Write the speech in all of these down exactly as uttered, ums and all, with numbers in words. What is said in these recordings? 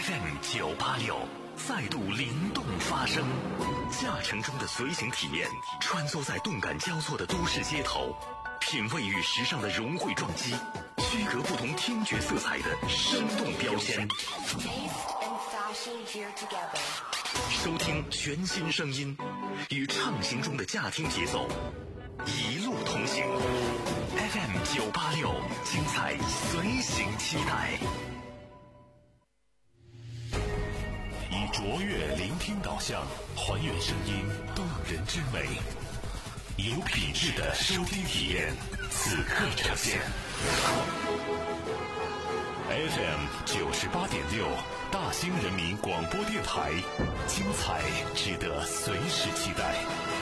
F M 九八六再度灵动发声，驾乘中的随行体验，穿梭在动感交错的都市街头，品味与时尚的融汇撞击，区隔不同听觉色彩的生动标签。收听全新声音，与畅行中的驾听节奏一路同行。F M 九八六，精彩随行期待。以卓越聆听导向，还原声音动人之美，有品质的收听体验，此刻呈现。F M 九十八点六，大兴人民广播电台，精彩值得随时期待。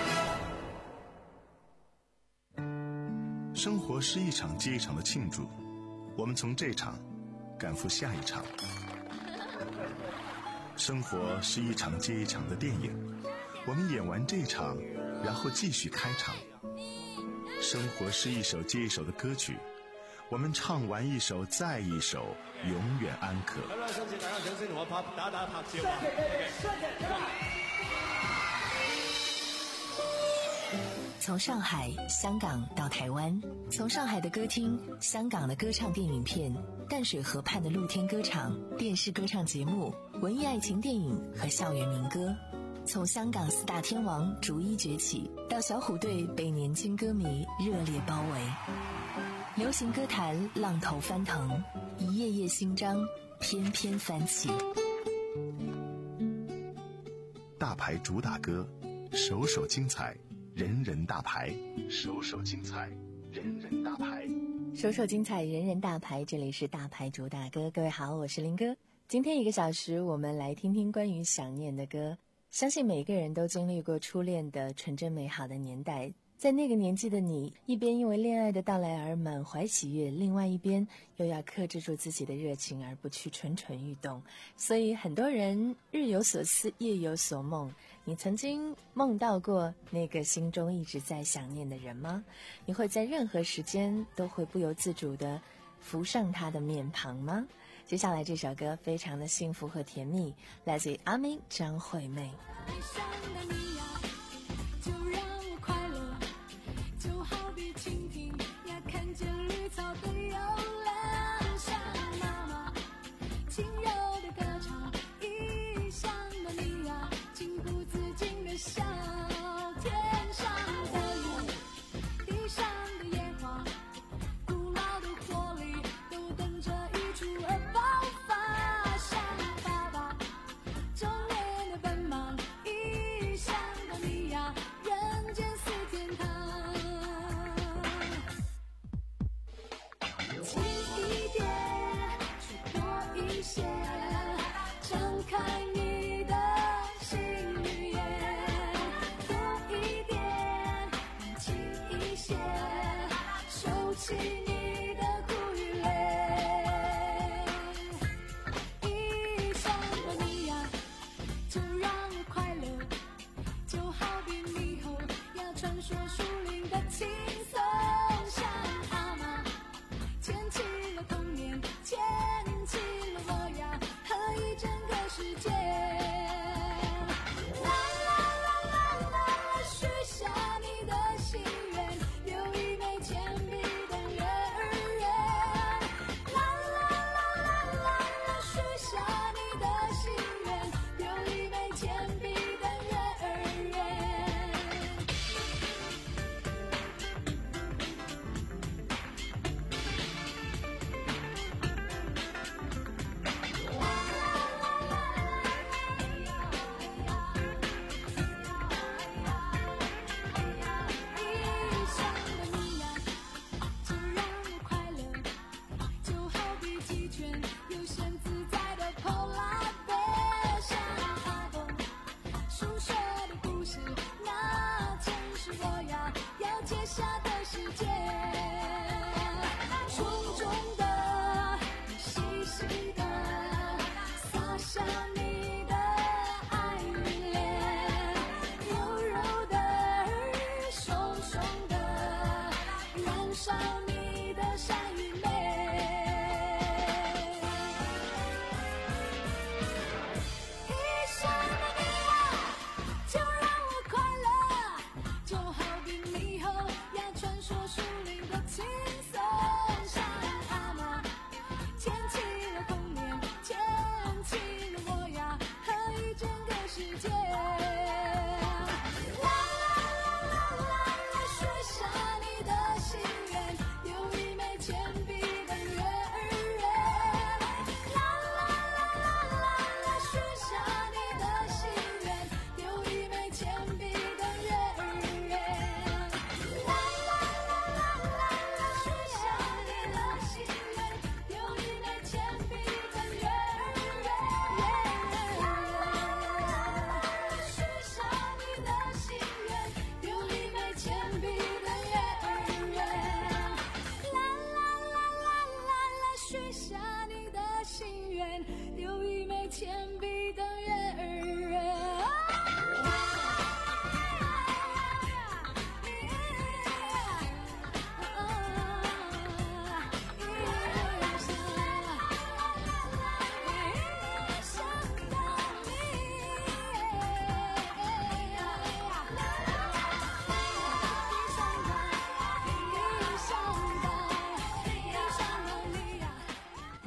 生活是一场接一场的庆祝，我们从这场赶赴下一场。生活是一场接一场的电影，我们演完这场，然后继续开场。生活是一首接一首的歌曲，我们唱完一首再一首，永远安可。 从上海、香港到台湾，从上海的歌厅、香港的歌唱电影片、淡水河畔的露天歌场、电视歌唱节目、文艺爱情电影和校园民歌，从香港四大天王逐一崛起，到小虎队被年轻歌迷热烈包围。流行歌坛浪头翻腾，一页页新章翩翩翻起。 大牌主打歌，首首精彩，人人大牌，首首精彩，人人大牌， 首首精彩，人人大牌。这里是大牌主打歌，各位好，我是林哥。今天一个小时，我们来听听关于想念的歌。相信每个人都经历过初恋的纯真美好的年代，在那个年纪的你，一边因为恋爱的到来而满怀喜悦，另外一边又要克制住自己的热情而不去蠢蠢欲动。所以很多人日有所思，夜有所梦。你曾经梦到过那个心中一直在想念的人吗？你会在任何时间都会不由自主地浮上他的面庞吗？接下来这首歌非常的幸福和甜蜜，来自于阿妹张惠妹。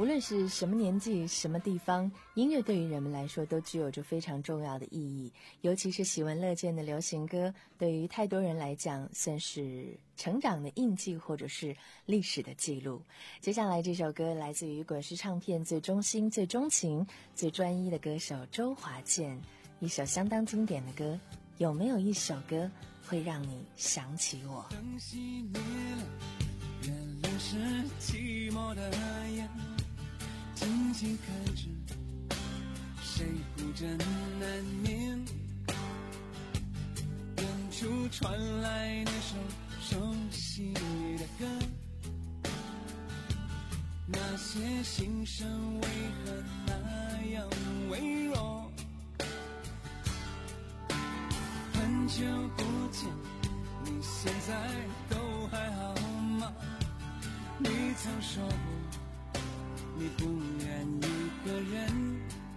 不论是什么年纪什么地方，音乐对于人们来说都具有着非常重要的意义，尤其是喜闻乐见的流行歌，对于太多人来讲算是成长的印记或者是历史的记录。接下来这首歌来自于滚石唱片最忠心最钟情最专一的歌手周华健，一首相当经典的歌。有没有一首歌会让你想起我？ 灯熄灭了，原来是寂寞的眼，静静看着谁孤枕难眠，远处传来那首熟悉的歌，那些心声为何那样微弱，很久不见，你现在都还好吗？你曾说过你不愿一个人，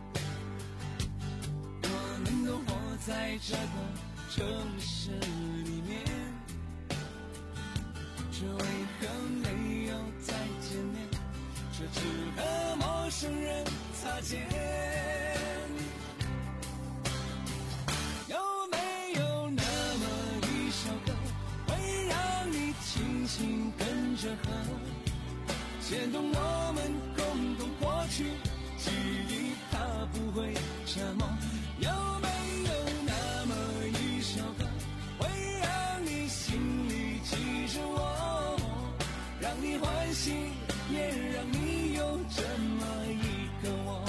我们都活在这个城市里面，这为何没有再见面？这只和陌生人擦肩。有没有那么一首歌，会让你轻轻跟着和，牵动我们共同过去，记忆它不会沉默。有没有那么一首歌，会让你心里记着我，让你欢喜，也让你有这么一个我。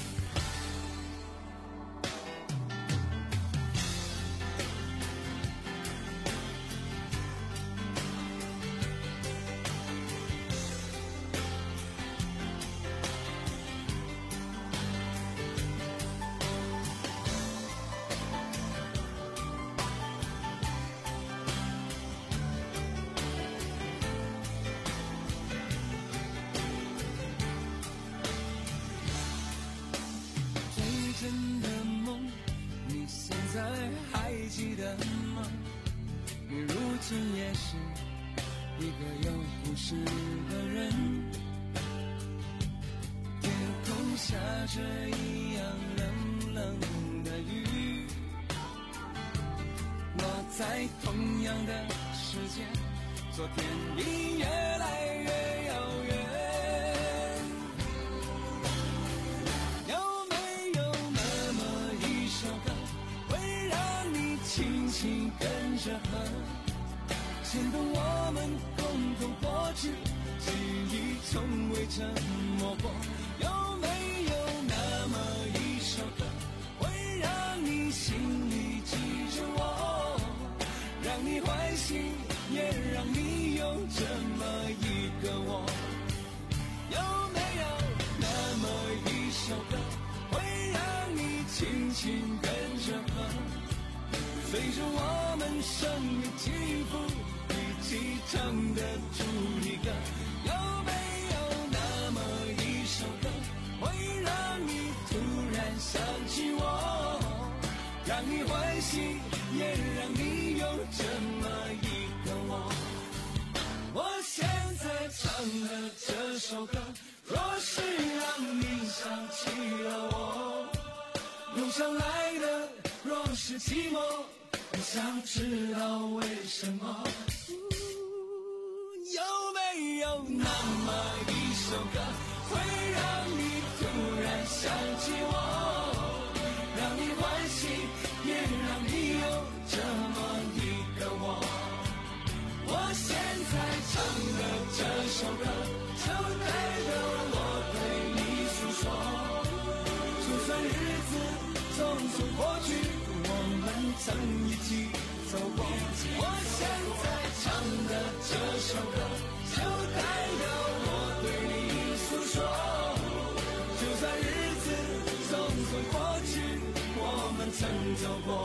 真的梦，你现在还记得吗？你如今也是一个有故事的人，天空下着一样冷冷的雨，我在同样的时间，昨天已越来越遥远。轻轻跟着和，牵动我们共同过去，记忆从未沉默过。有没有那么一首歌，会让你心里记着我，让你欢喜，也让你有这么一个我？有没有那么一首歌，会让你轻轻跟着和，随着我们生命起伏，一起唱的主题歌？有没有那么一首歌，会让你突然想起我，让你欢喜，也让你有这么一个我？我现在唱的这首歌，若是让你想起了我，涌上来的若是寂寞，我想知道为什么。有没有那么一首歌，会让你突然想起我，让你欢喜，也让你有这么一个我？我现在唱的这首歌，就代表我对你诉说，就算日子匆匆过去，我们曾一起走过。我现在唱的这首歌，就代表我对你诉说，就算日子匆匆过去，我们曾走过。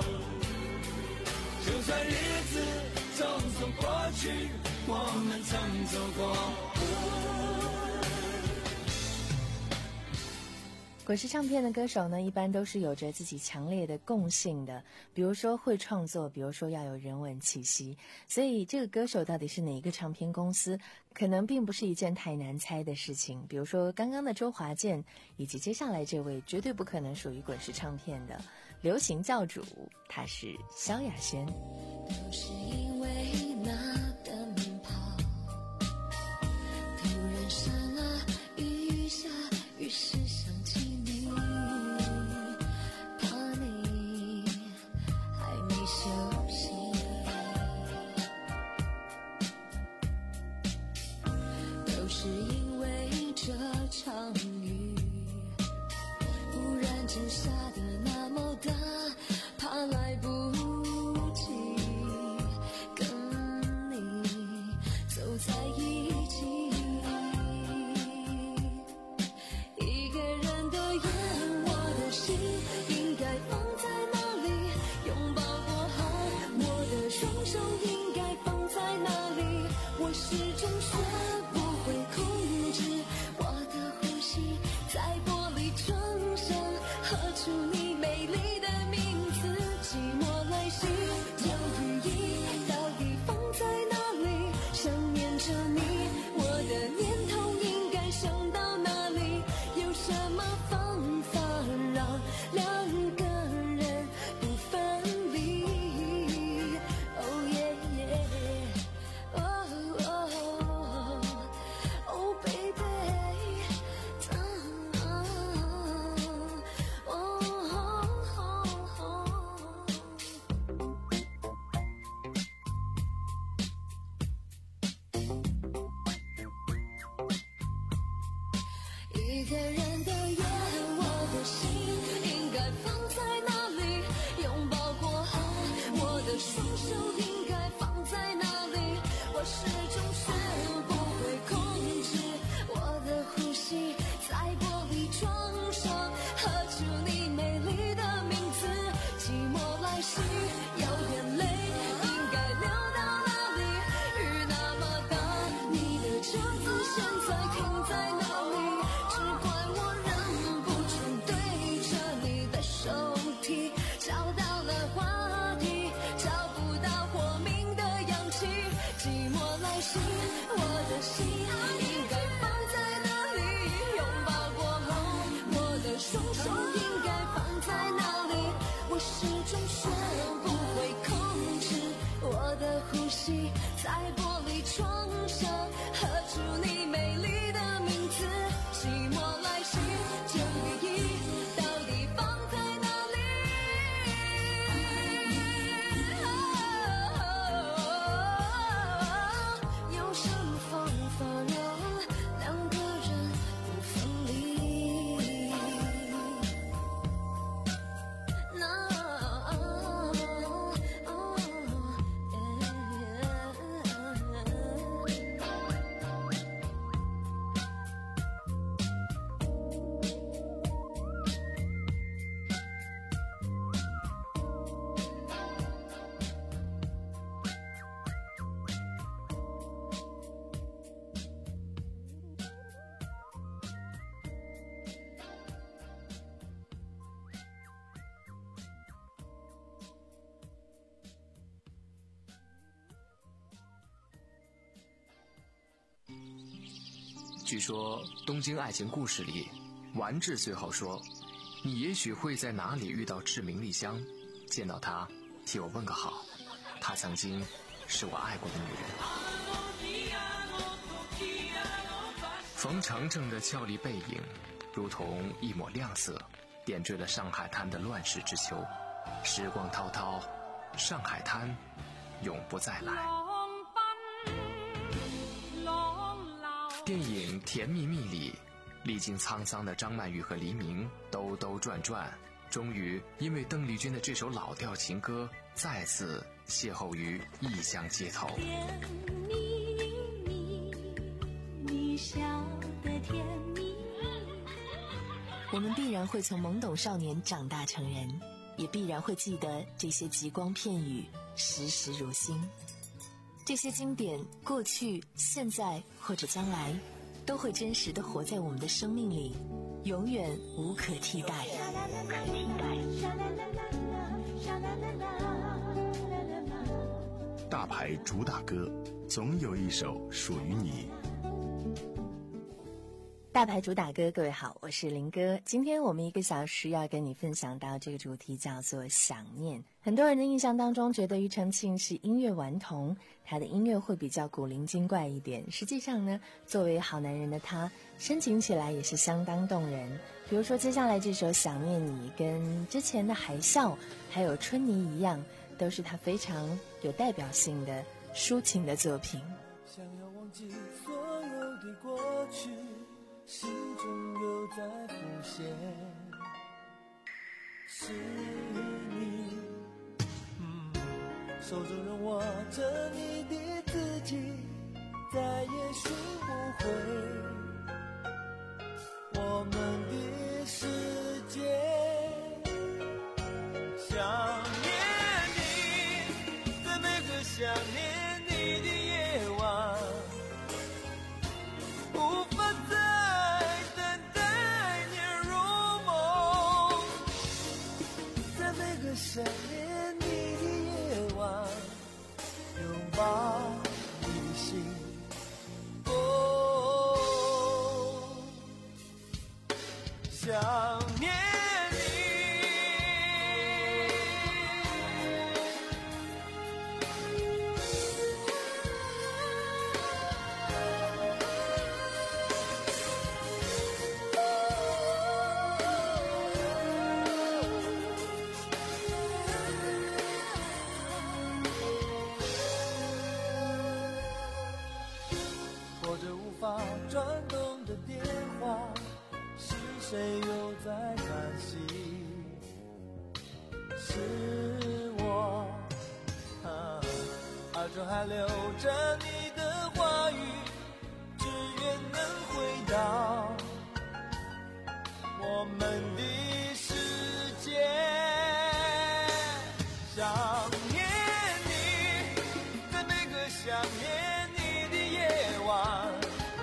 就算日子匆匆过去，我们曾走过。 滚滚石唱片的歌手呢，一般都是有着自己强烈的共性的，比如说会创作，比如说要有人文气息。所以这个歌手到底是哪一个唱片公司，可能并不是一件太难猜的事情。比如说刚刚的周华健，以及接下来这位绝对不可能属于滚石唱片的流行教主，他是萧亚轩。 都是因为那的门炮突然闪了雨下，于是想起你，怕你还没休息，都是因为这场雨忽然间下得那么大，怕来不及跟你走在一起，一个人的夜，我的心应该放在哪里？拥抱过后，我的双手应该放在哪里？我始终学不会控制我的呼吸，在玻璃窗上合出你美丽的名字，寂寞来袭，有雨衣到底放在哪里？想念着你，我的念头应该想到哪里？有什么方法让两个人不分离？哦耶耶，哦哦哦 baby， 一个人的夜，我的心应该放在哪里？拥抱过后，我的双手应该放在哪里？我始终学不会控制我的呼吸，在玻璃窗上合出你美丽的名字，寂寞来袭，有眼泪应该流到哪里？雨那么大，你的车子现在停在哪里？只怪我忍不住对着你的手提，找到了话题，找不到活命的氧气，寂寞来袭，我的心应该放在哪里？拥抱过后，我的双手应该放在哪里？我始终学不会控制我的呼吸，在玻璃窗上合出你美丽的名字，寂寞来袭，这雨衣到底放在哪里？有什么方法让两个人不分离？那据说《东京爱情故事》里，丸治最后说：“你也许会在哪里遇到志明丽香，见到她，替我问个好。她曾经是我爱过的女人。”冯程程的俏丽背影，如同一抹亮色，点缀了上海滩的乱世之秋。时光滔滔，上海滩永不再来。电影《甜蜜蜜》里，历经沧桑的张曼玉和黎明兜兜转转，终于因为邓丽君的这首老调情歌，再次邂逅于异乡街头。 甜蜜蜜，你笑得甜蜜。 我们必然会从懵懂少年长大成人，也必然会记得这些极光片语，时时如新。这些经典，过去、现在或者将来，都会真实地活在我们的生命里， 永远无可替代。 大牌主打歌，总有一首属于你。 大牌主打歌，各位好，我是林哥。今天我们一个小时要跟你分享到这个主题叫做想念。很多人的印象当中觉得庾澄庆是音乐顽童，他的音乐会比较古灵精怪一点。实际上呢，作为好男人的他，深情起来也是相当动人。比如说接下来这首想念你，跟之前的海啸还有春泥一样，都是他非常有代表性的抒情的作品。 想要忘记所有的过去，心中又在浮现，是你，嗯，手中仍握着你的字迹，再也寻不回我们的世界。想念你，在每个想念你的夜晚，无法再等待你入梦，在每个想念你的夜晚，拥抱你的心。哦，想念转动的电话，是谁又在叹息？是我，啊，耳中还留着你的话语，只愿能回到我们的世界。想念你，在每个想念你的夜晚，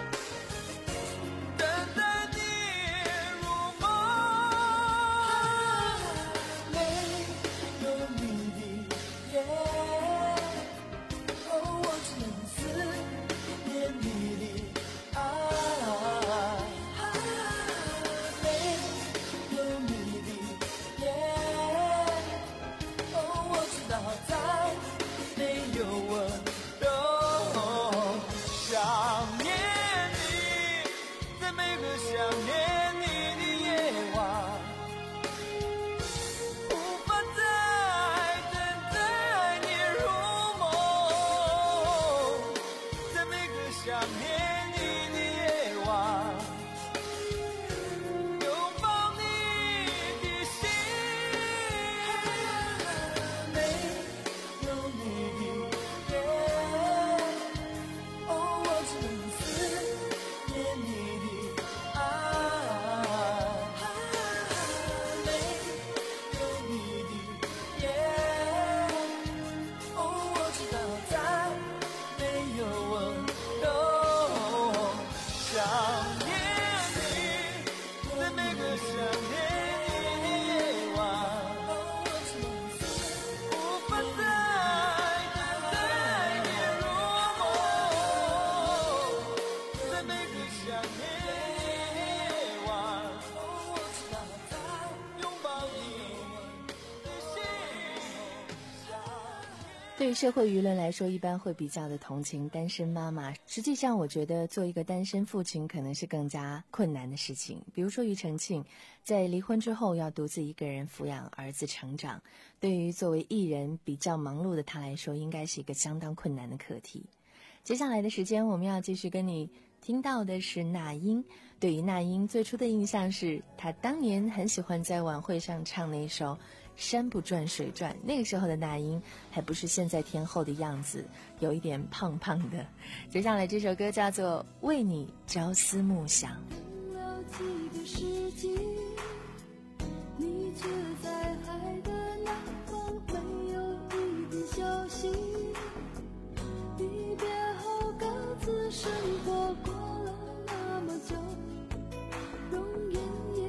对于社会舆论来说，一般会比较的同情单身妈妈。实际上我觉得做一个单身父亲可能是更加困难的事情。比如说庾澄庆在离婚之后要独自一个人抚养儿子成长，对于作为艺人比较忙碌的他来说，应该是一个相当困难的课题。接下来的时间我们要继续跟你听到的是那英。对于那英最初的印象是她当年很喜欢在晚会上唱那首山不转水转，那个时候的那英还不是现在天后的样子，有一点胖胖的。接下来这首歌叫做为你朝思暮想。 了几个世纪，你却在海的那方没有一点消息，离别后各自生活，过了那么久，容颜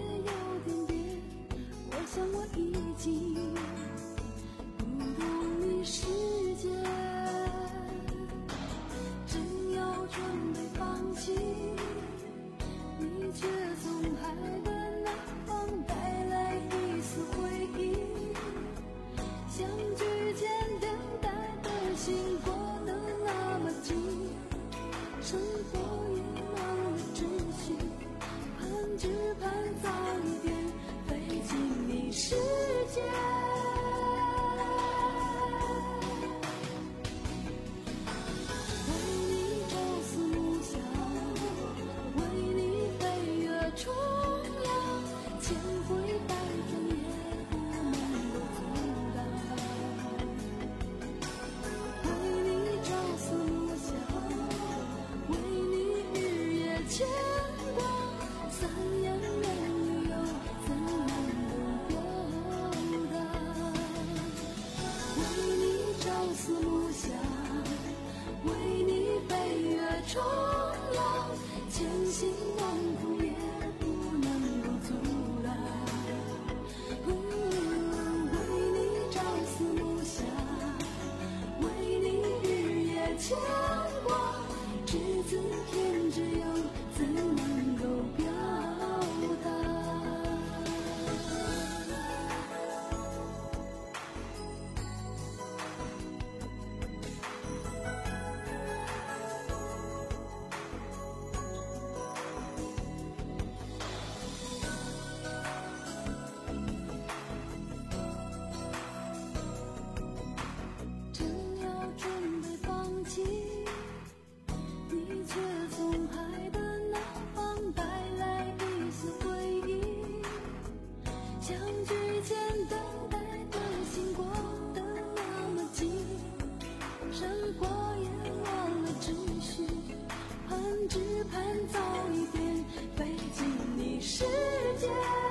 界。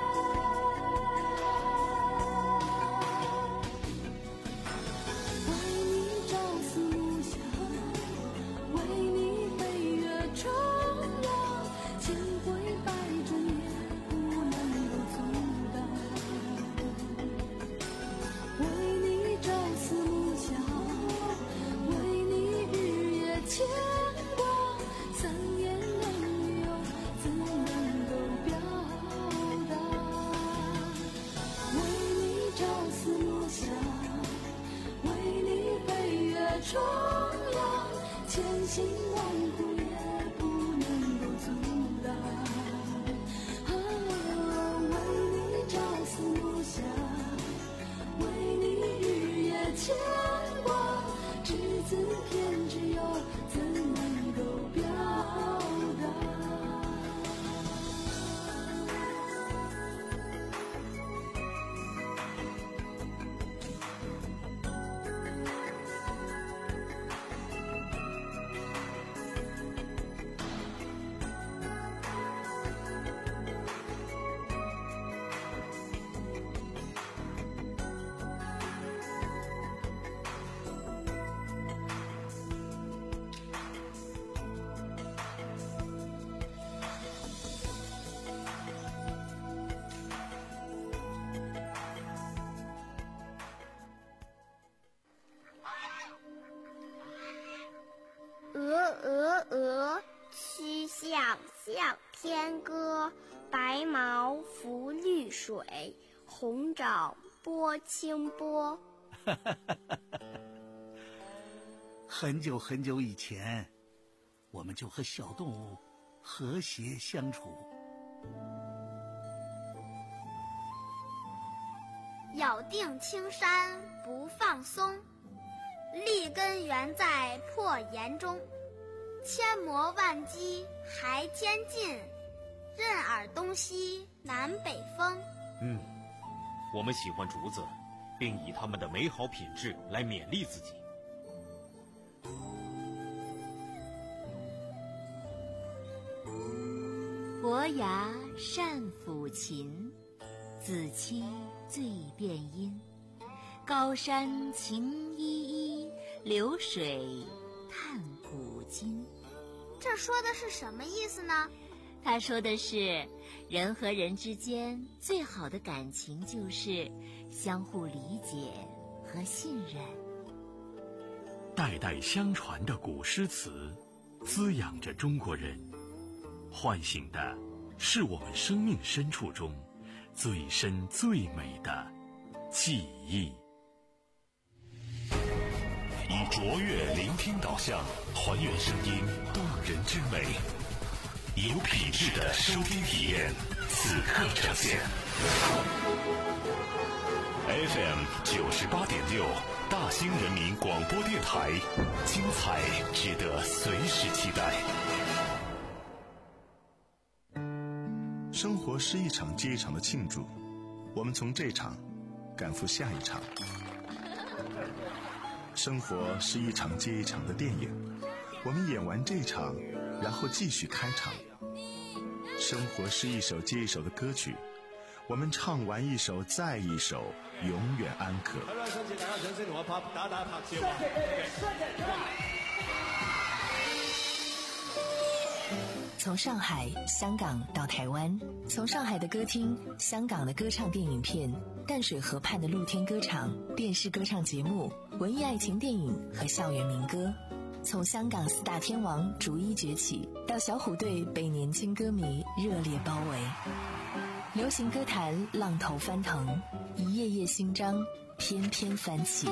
为你朝思暮想，为你飞越重洋，千回百转也不能够阻挡。为你朝思暮想，为你日夜牵挂，三言两语又怎能够表达？为你朝思暮想，为你飞越重洋，千辛万苦也不能够阻挡。啊，为你朝思暮想，为你日夜牵挂，只字偏执又怎能够表达？ 鹅鹅鹅，曲项向天歌。白毛浮绿水，红掌拨清波。 很久很久以前，我们就和小动物和谐相处。 咬定青山不放松，立根原在破岩中。千磨万击还坚劲，任尔东西南北风。 嗯，我们喜欢竹子，并以它们的美好品质来勉励自己。 伯牙善抚琴，子期最辨音。高山晴依依，流水叹古今。 这说的是什么意思呢？ 他说的是，人和人之间最好的感情就是相互理解和信任。 代代相传的古诗词，滋养着中国人，唤醒的是我们生命深处中最深最美的记忆。以卓越聆听导向，还原声音动人之美，有品质的收听体验，此刻呈现。F M 九十八点六，大兴人民广播电台，精彩值得随时期待。 生活是一场接一场的庆祝，我们从这场赶赴下一场。生活是一场接一场的电影，我们演完这场，然后继续开场。生活是一首接一首的歌曲，我们唱完一首再一首，永远安可。 从上海、香港到台湾，从上海的歌厅、香港的歌唱电影片、淡水河畔的露天歌场、电视歌唱节目、文艺爱情电影和校园民歌，从香港四大天王逐一崛起，到小虎队被年轻歌迷热烈包围，流行歌坛浪头翻腾，一页页新章翩翩翻起。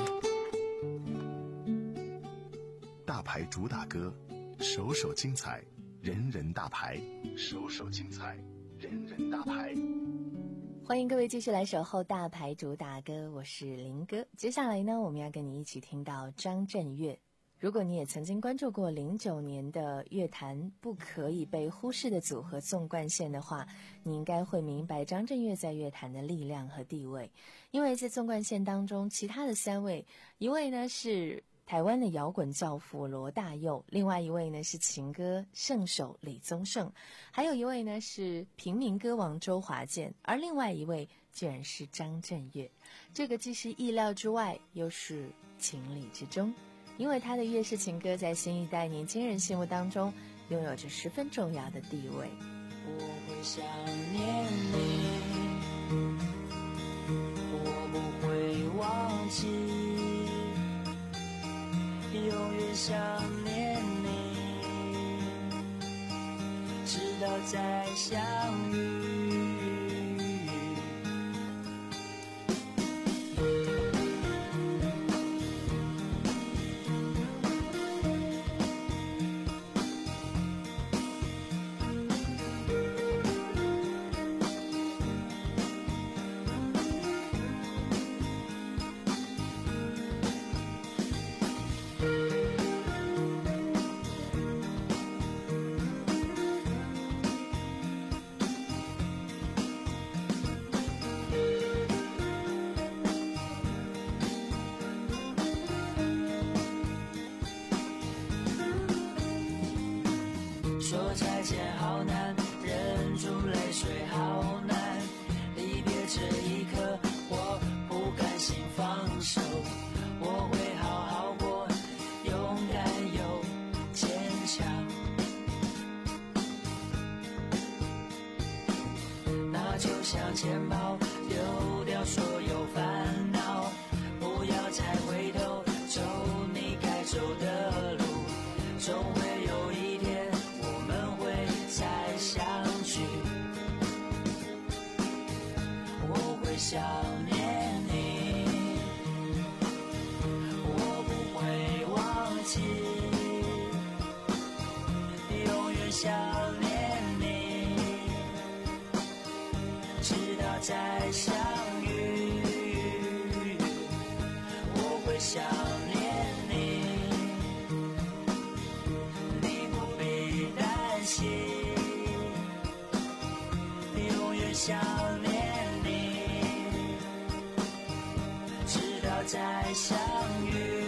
大牌主打歌，首首精彩，人人大牌，首首精彩，人人大牌。 欢迎各位继续来守候大牌主打歌，我是林哥。接下来呢，我们要跟你一起听到张震岳。如果你也曾经关注过零九年的乐坛不可以被忽视的组合纵贯线的话，你应该会明白张震岳在乐坛的力量和地位。因为在纵贯线当中，其他的三位，一位呢是台湾的摇滚教父罗大佑，另外一位呢是情歌圣手李宗盛，还有一位呢是平民歌王周华健，而另外一位居然是张震岳。这个既是意料之外，又是情理之中，因为他的粤式情歌在新一代年轻人心目当中拥有着十分重要的地位。 我会想念你，我不会忘记，永远想念你，直到再相遇。说再见好难，忍住泪水好难，离别这一刻我不甘心放手，我会好好过，勇敢又坚强。那就向前跑，丢掉所有烦恼，不要再回头，走你该走的路，总会有一天再相聚。我会想念你，我不会忘记，永远想念你，直到再相遇。我会想念你，你不必担心，想念你，直到再相遇。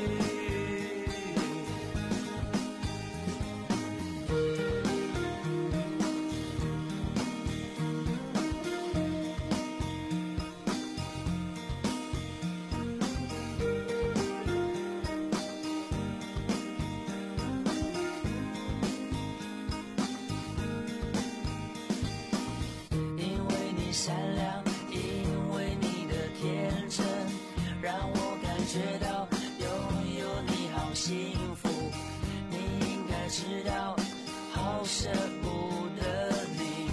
善良，因为你的天真，让我感觉到拥有你好幸福。你应该知道，好舍不得你。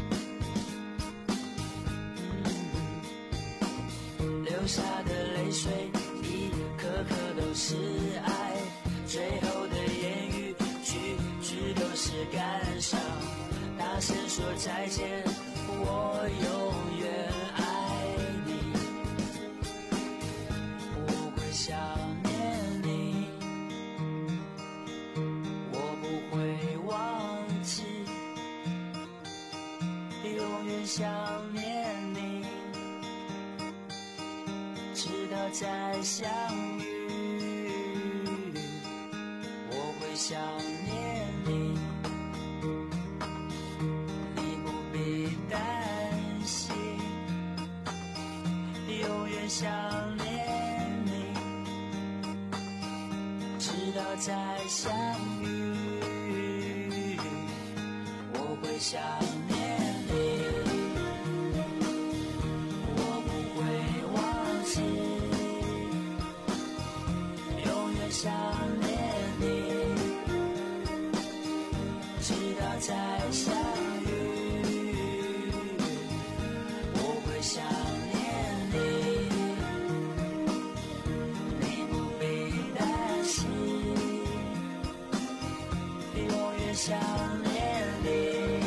嗯、流下的泪水，一颗颗都是爱，最后的言语，句句都是感伤。大声说再见，我永远爱你，我会想念你，我不会忘记，永远想念你，直到再相遇。我会想念你，想念你，直到再相遇。我会想念你，我不会忘记，永远想念你，直到再相遇。我会想念你，想念你，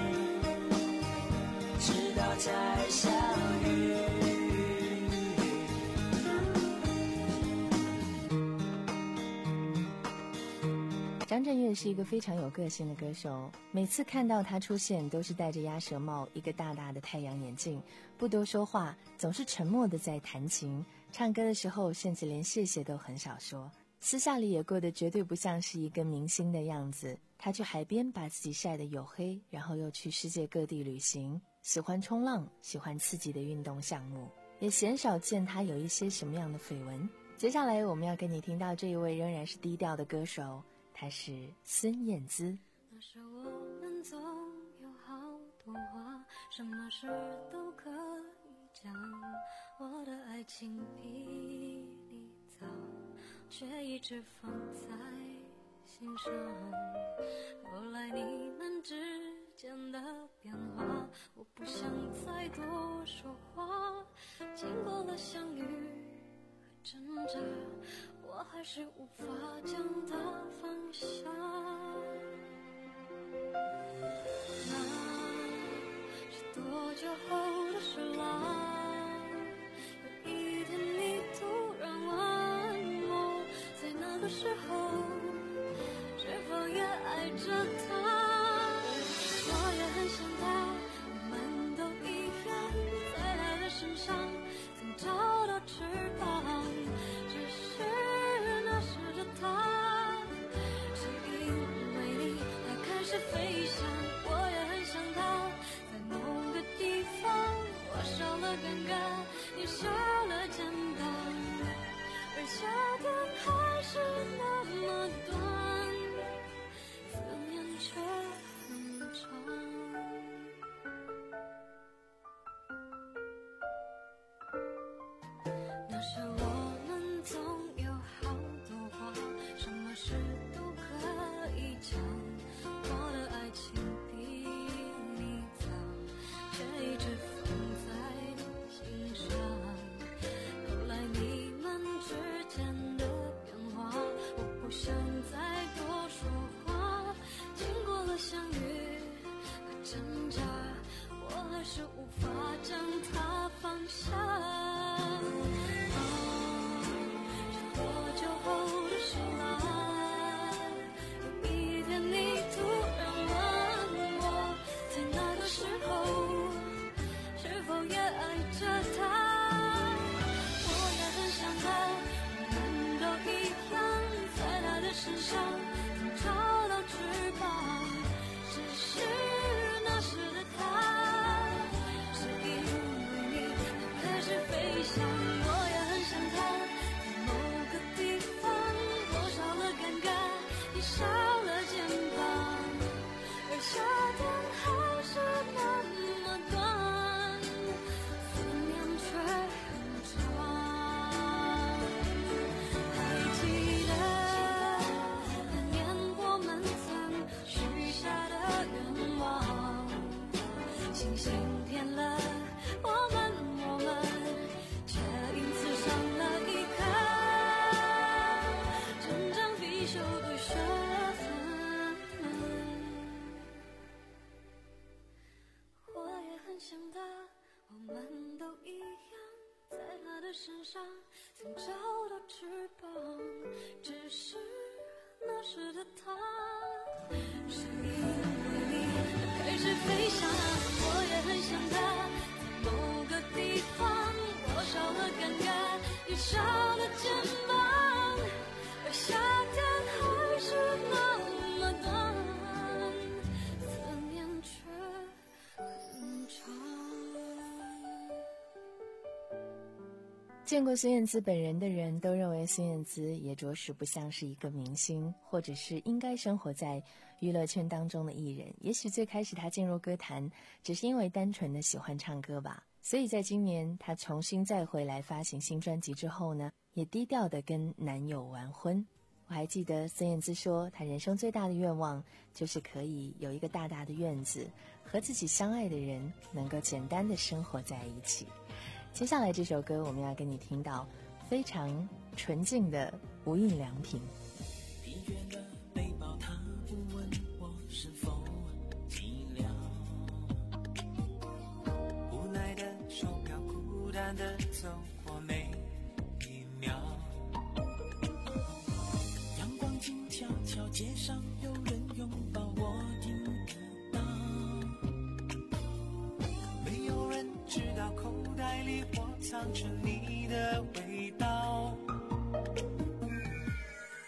直到再相遇。 张震岳是一个非常有个性的歌手，每次看到他出现都是戴着鸭舌帽，一个大大的太阳眼镜，不多说话，总是沉默的在弹琴，唱歌的时候甚至连谢谢都很少说。 私下里也过得绝对不像是一个明星的样子。他去海边把自己晒得黝黑，然后又去世界各地旅行，喜欢冲浪，喜欢刺激的运动项目，也鲜少见他有一些什么样的绯闻。接下来我们要跟你听到这一位仍然是低调的歌手，她是孙燕姿。 那时我们总有好多话，什么事都可以讲，我的爱情比你早，却一直放在心上。后来你们之间的变化，我不想再多说话，经过了相遇和挣扎，我还是无法将它放下。那是多久后的事啦，有一天你突然问我，在那个时候是否也爱着他。我也很想他，我们都一样，在他的身上曾找到翅膀，只是那时的他是因为你而开始飞翔。我也很想他，在某个地方我少了尴尬，你少了肩膀，而夏天还是那么短，思念却很长。那时我们总有好多话，什么事都可以讲，我的爱情比你早，却一直放在心上。后来你们之间的变化，我不想再多说话，经过了相遇和挣扎，我还是无法将它放下。身上曾找到翅膀，只是那时的他是因为你而开始飞翔。我也很想他，在某个地方我少了尴尬，你少了肩膀，而夏天还是那么短，思念却很长。还记得星星骗了我们，我们却因此上了一课成长必修的学分。我也很想他，我们都一样，在他的身上曾找到翅膀，只是那时的他是因为你开始飞翔。我也很想他，在某个地方我少了尴尬，你少了肩膀，而夏天还是那么短，思念却很长。 见过孙燕姿本人的人都认为孙燕姿也着实不像是一个明星，或者是应该生活在娱乐圈当中的艺人。也许最开始她进入歌坛只是因为单纯的喜欢唱歌吧，所以在今年她重新再回来发行新专辑之后呢，也低调的跟男友完婚。我还记得孙燕姿说，她人生最大的愿望就是可以有一个大大的院子，和自己相爱的人能够简单的生活在一起。接下来这首歌我们要跟你听到非常纯净的无印良品。 疲倦的背包，他不问我是否寂寥，无奈的手表孤单的走过每一秒，阳光静悄悄，街上有人拥抱我听得到，没有人知道口袋里我藏着你的味道，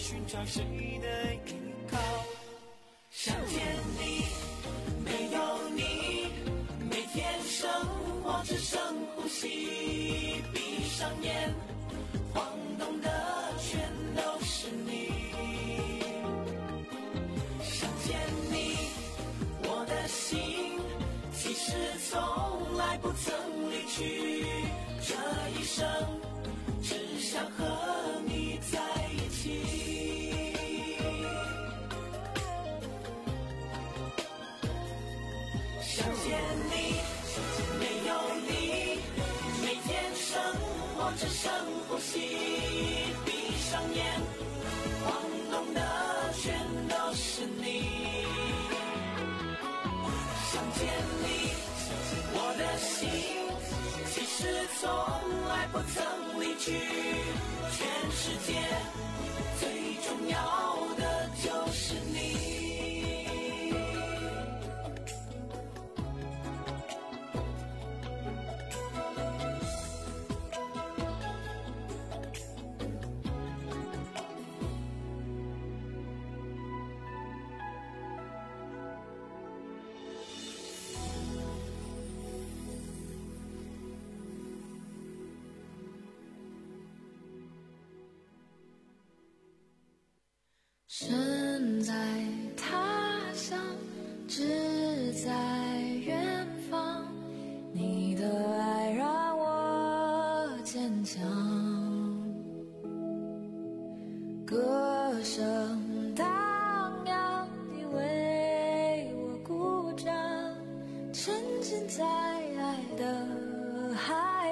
寻找谁的依靠。想见你，没有你，每天生活只剩呼吸，闭上眼，晃动的全都是你。想见你，我的心其实从来不曾离去，这一生只想和你在一起。想见你，没有你，每天生活只剩呼吸，闭上眼，晃动的全都是你。想见你，我的心其实从来不曾离去，全世界最重要的就是你。 身在他乡，志在远方，你的爱让我坚强。歌声荡漾，你为我鼓掌，沉浸在爱的海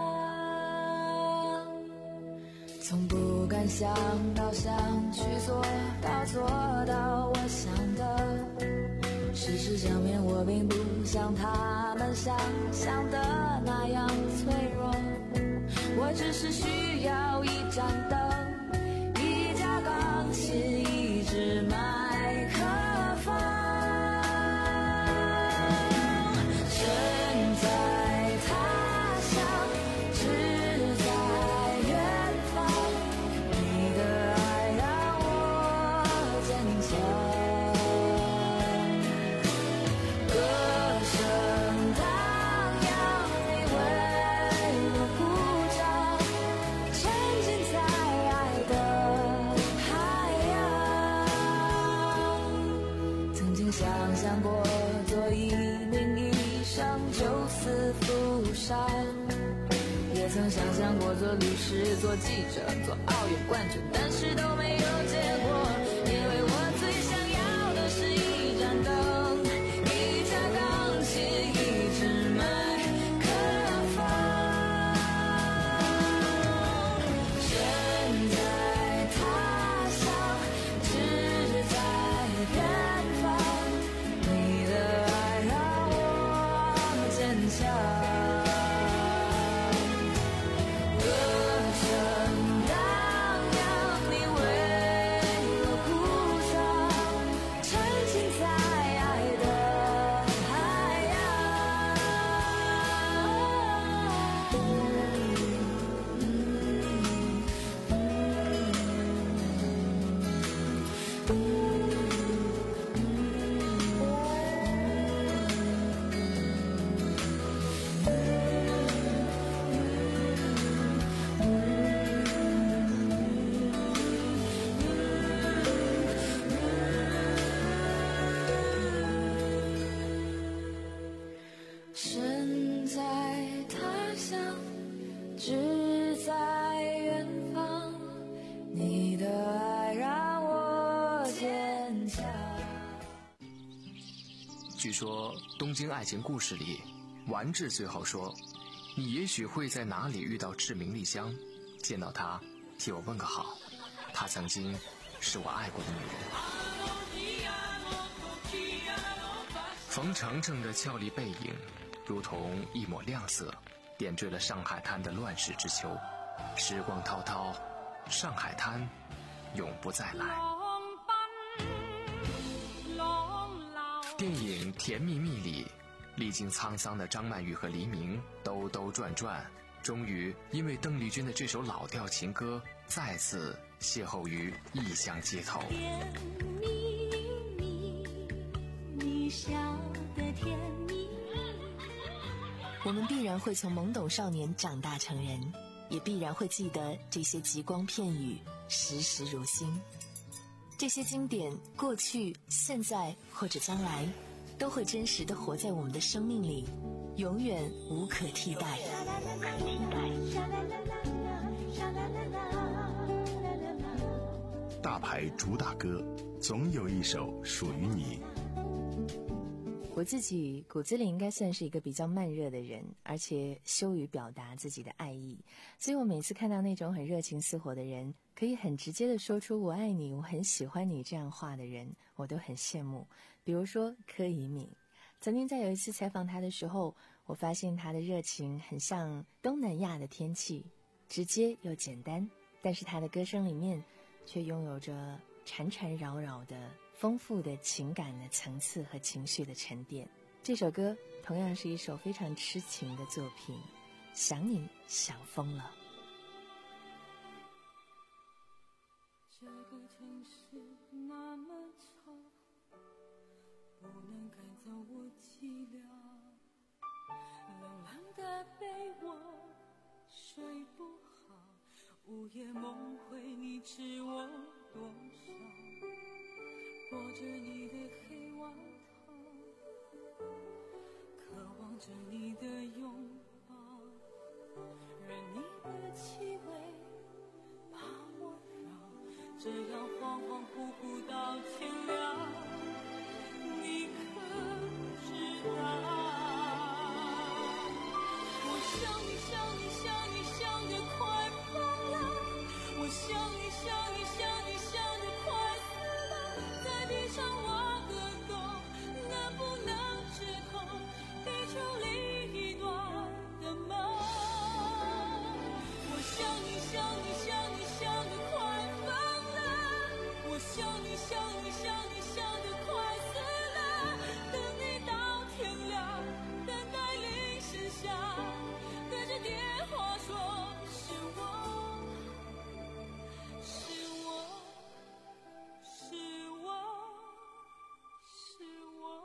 洋。从不敢想到想去做到做到我想的，事实上面我并不像他们想象的那样脆弱，我只是需要一盏灯，一架钢琴，一支麦克风。身在他乡，志在远方，你的爱让我坚强。歌声荡漾，你为我鼓掌，沉浸在爱的海洋。曾经想象过做一名医生，救死扶伤，也曾想象过做律师、做记者、做奥运冠军，但是都没有结果，因为我最想要的是一盏灯，一架钢琴，一支麦克风。身在他乡，志在远方，你的爱让我坚强。歌声荡漾，你为我鼓掌，沉浸在爱的海身在他乡，志在远方，你的爱让我坚强。 据说《东京爱情故事》里，丸治最后说：“你也许会在哪里遇到志明丽香，见到她，替我问个好。她曾经是我爱过的女人。”冯程程的俏丽背影，如同一抹亮色，点缀了上海滩的乱世之秋。时光滔滔，上海滩永不再来。电影《甜蜜蜜》里，历经沧桑的张曼玉和黎明兜兜转转，终于因为邓丽君的这首老调情歌再次邂逅于异乡街头。 甜蜜蜜，你笑得甜蜜。 我们必然会从懵懂少年长大成人，也必然会记得这些极光片语，时时如新。这些经典，过去、现在或者将来，都会真实地活在我们的生命里，永远无可替代。 大牌主打歌，总有一首属于你。 我自己骨子里应该算是一个比较慢热的人，而且羞于表达自己的爱意，所以我每次看到那种很热情似火的人，可以很直接地说出我爱你，我很喜欢你这样话的人，我都很羡慕。比如说柯以敏，曾经在有一次采访他的时候，我发现他的热情很像东南亚的天气，直接又简单，但是他的歌声里面却拥有着缠缠绕绕的丰富的情感的层次和情绪的沉淀。这首歌同样是一首非常痴情的作品，想你想疯了。 这个城市那么丑，不能赶走我寂寥，冷冷的被窝睡不好，午夜梦回你知我多少，裹着你的黑外套，渴望着你的拥抱，任你的气味把我绕，这样恍恍惚惚到天亮，你可知道？我想你想你想你想得快疯了，我想你想你想你想得快死了，在地上挖个洞，能不能直通地球另一端的梦？我想你想你想你想得快疯了，我想你想你想你想得快死了，等你到天亮，等待铃声响，对着电话说是我是我是我是我。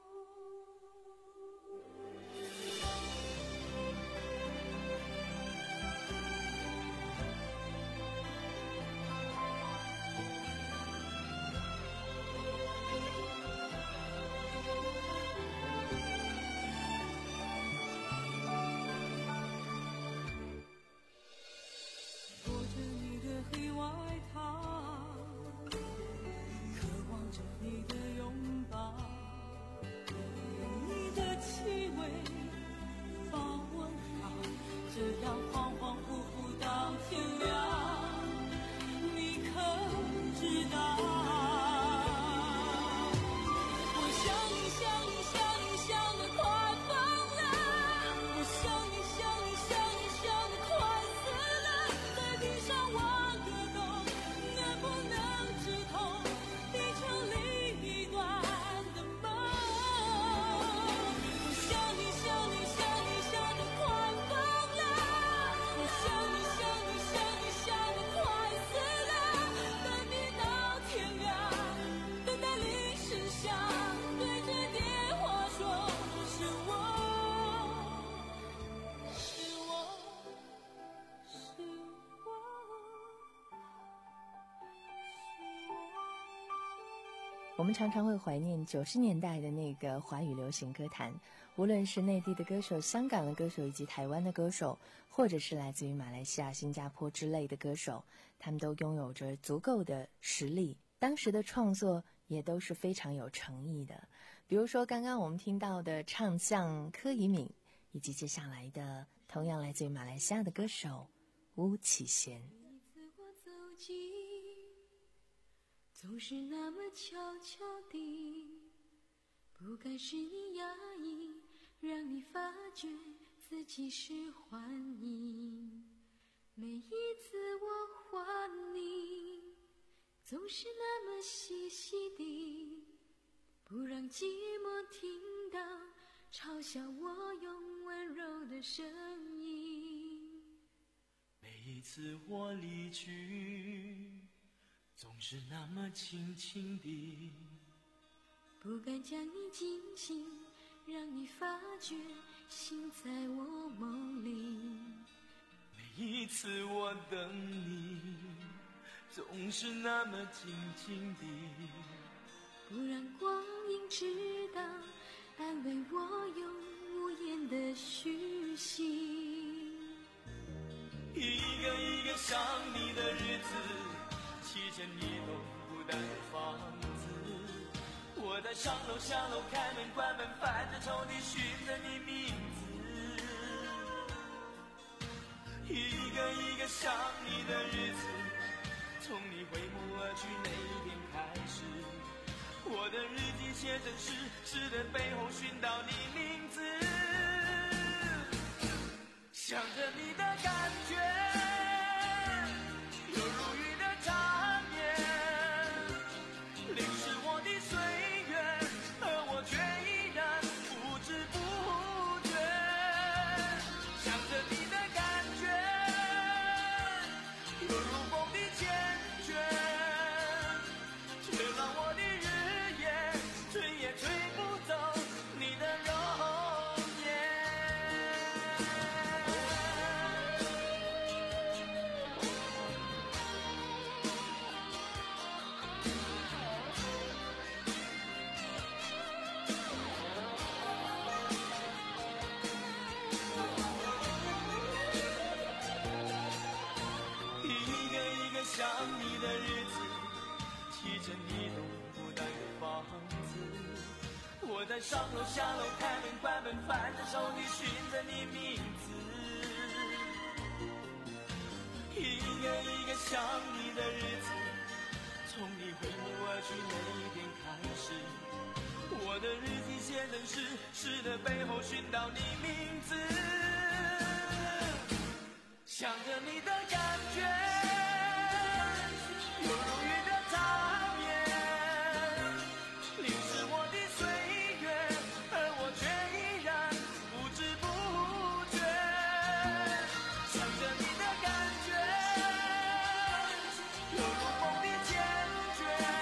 裹着你的黑外套，渴望着你的拥抱，你的气味把我绕，这样恍恍惚惚到天亮，你可知道？我想你想你想你想得快疯了，我想你想你想你想得快死了，在地上挖个洞，能不能直通地球另一端的梦？我想你想你想你想得快疯了，我想你想你想你想得快死了，等你到天亮，等待铃声响，对着电话说是我是我是我。 我们常常会怀念九十年代的那个华语流行歌坛，无论是内地的歌手、香港的歌手以及台湾的歌手，或者是来自于马来西亚、新加坡之类的歌手，他们都拥有着足够的实力，当时的创作也都是非常有诚意的。比如说刚刚我们听到的唱将柯以敏，以及接下来的同样来自于马来西亚的歌手巫启贤。 每次我走近，总是那么悄悄地，不该是你压抑，让你发觉自己是幻影。每一次我唤你，总是那么细细地，不让寂寞听到嘲笑我用温柔的声音。每一每次我离去，总是那么轻轻地， 不敢将你惊醒，让你发觉心在我梦里。 每一次我等你，总是那么静静地， 不让光阴知道，安慰我用无言的虚心。 一个一个想你的日子，砌成一栋孤单的房子。我在上楼下楼，开门关门，翻着抽屉寻着你名字。一个一个想你的日子，从你挥目而去那一天开始，我的日记写成诗，诗的背后寻到你名字。想着你的感觉，犹如雨的长夜，淋湿我的岁月，而我却依然不知不觉。想着你的感觉，犹如风的缱绻，却让我的日夜吹也吹不走你的容颜。想你的日子，砌成一栋孤单的房子。我在上楼下楼，开门关门，翻着手机寻着你名字。一个一个想你的日子，从你挥目而去那一天开始，我的日记写成诗，诗的背后寻到你名字。想着你的感觉，犹如雨的长夜，淋湿我的岁月，而我却依然不知不觉。想着你的感觉，犹如风的缱绻，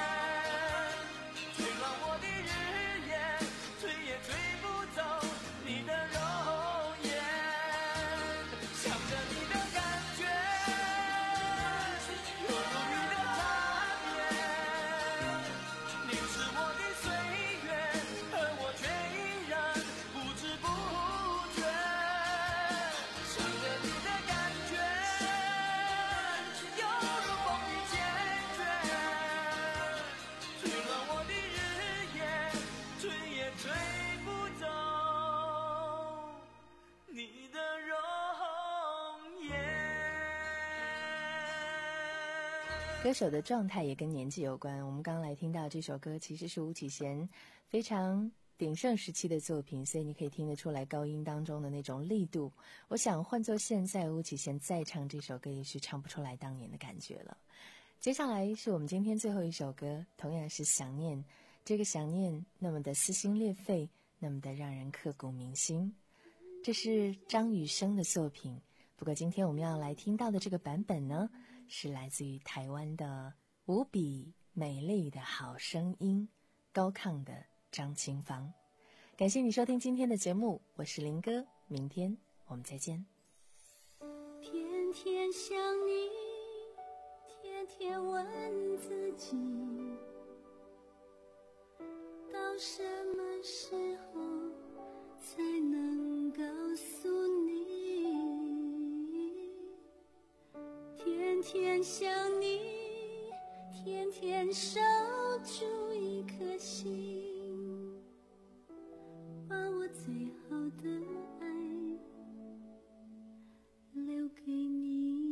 却让我的日夜吹也吹不走你的容颜。想着你的感觉，犹如雨的长夜，淋湿我的岁月，而我却依然不知不觉。想着你的感觉，犹如风的缱绻，吹乱我的日夜，吹也吹不走你的容颜。 歌手的状态也跟年纪有关。我们刚来听到这首歌，其实是巫启贤非常鼎盛时期的作品，所以你可以听得出来高音当中的那种力度。我想换作现在，巫启贤再唱这首歌，也许唱不出来当年的感觉了。接下来是我们今天最后一首歌，同样是想念。这个想念那么的撕心裂肺，那么的让人刻骨铭心。这是张雨生的作品，不过今天我们要来听到的这个版本呢，是来自于台湾的无比美丽的好声音，高亢的张清芳。感谢你收听今天的节目，我是林哥，明天我们再见。 天天想你，天天问自己，到什么时候才能告诉你？天天想你，天天守住一颗心，把我最好的爱留给你。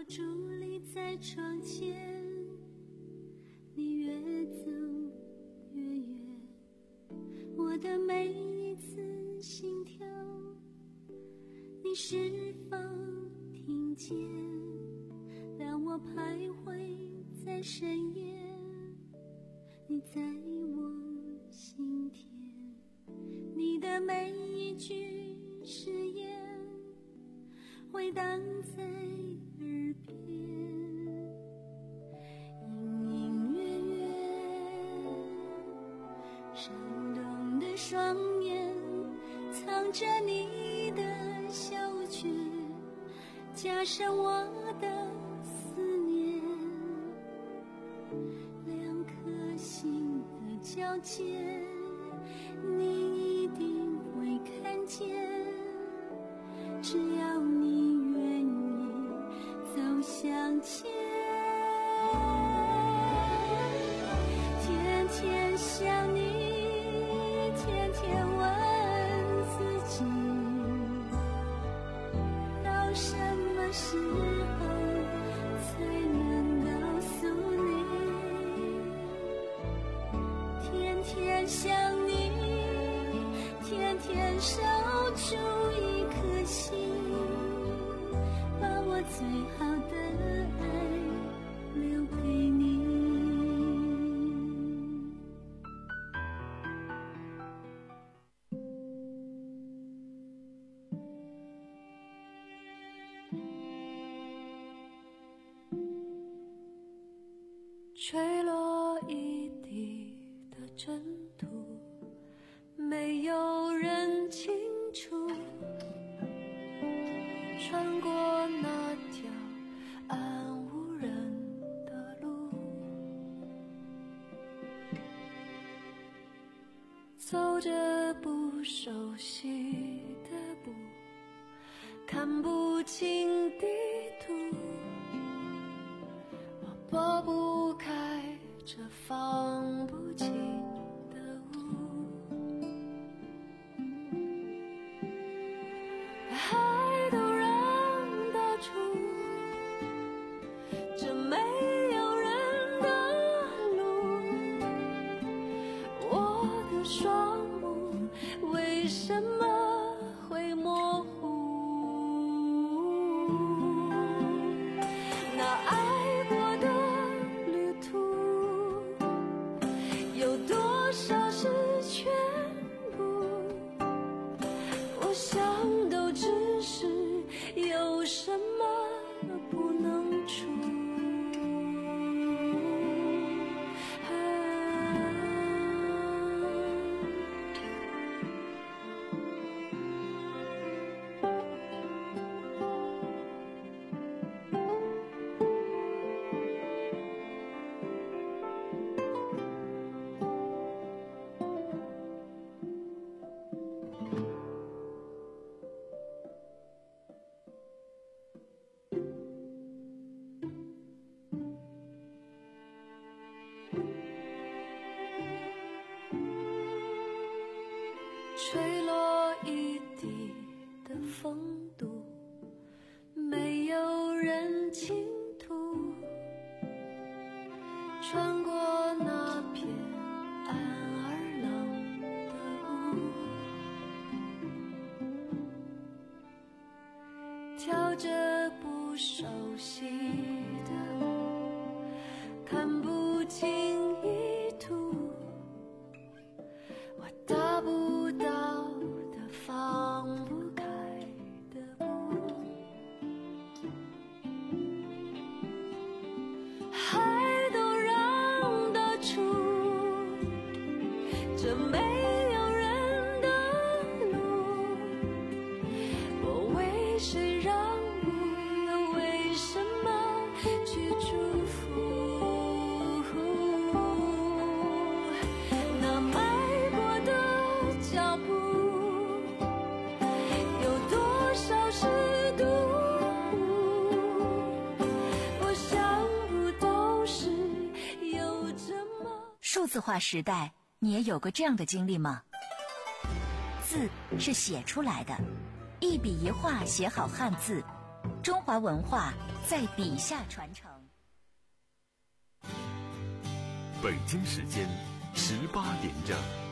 伫立在窗前，你越走越远，我的每一次心跳，你是否听见？当我徘徊在深夜，你在我心田，你的每一句誓言回荡在耳边，隐隐约约，闪动的双眼藏着你的小诀，加上我的思念，两颗心的交界，你一定会看见，只要你愿意走向前。天天想你，天天问自己，到什么时候才能告诉你？天天想你，天天守住一颗心，把我最好的爱留给你。 坠落一地的征途，没有人清楚，穿过那条暗无人的路，走着不熟悉的步，看不清地图，我拨不开这放不清的雾，海都让得出这没有人的路，我的双目为什么会模糊？那爱过的旅途，有多少是全部？我想都只是有什么不能出。坠落一地的风度，没有人倾吐，穿过那片暗而冷的路，跳着不熟悉的舞，看不清意图，我大不到的放不开的步，海都让得出这没有人的路，我为谁让步，又为什么去祝福？那迈过的脚步，有多少是独步？我想不都是有这么。 数字化时代，你也有过这样的经历吗？字是写出来的，一笔一画写好汉字， 中华文化在笔下传承。 北京时间十八点整。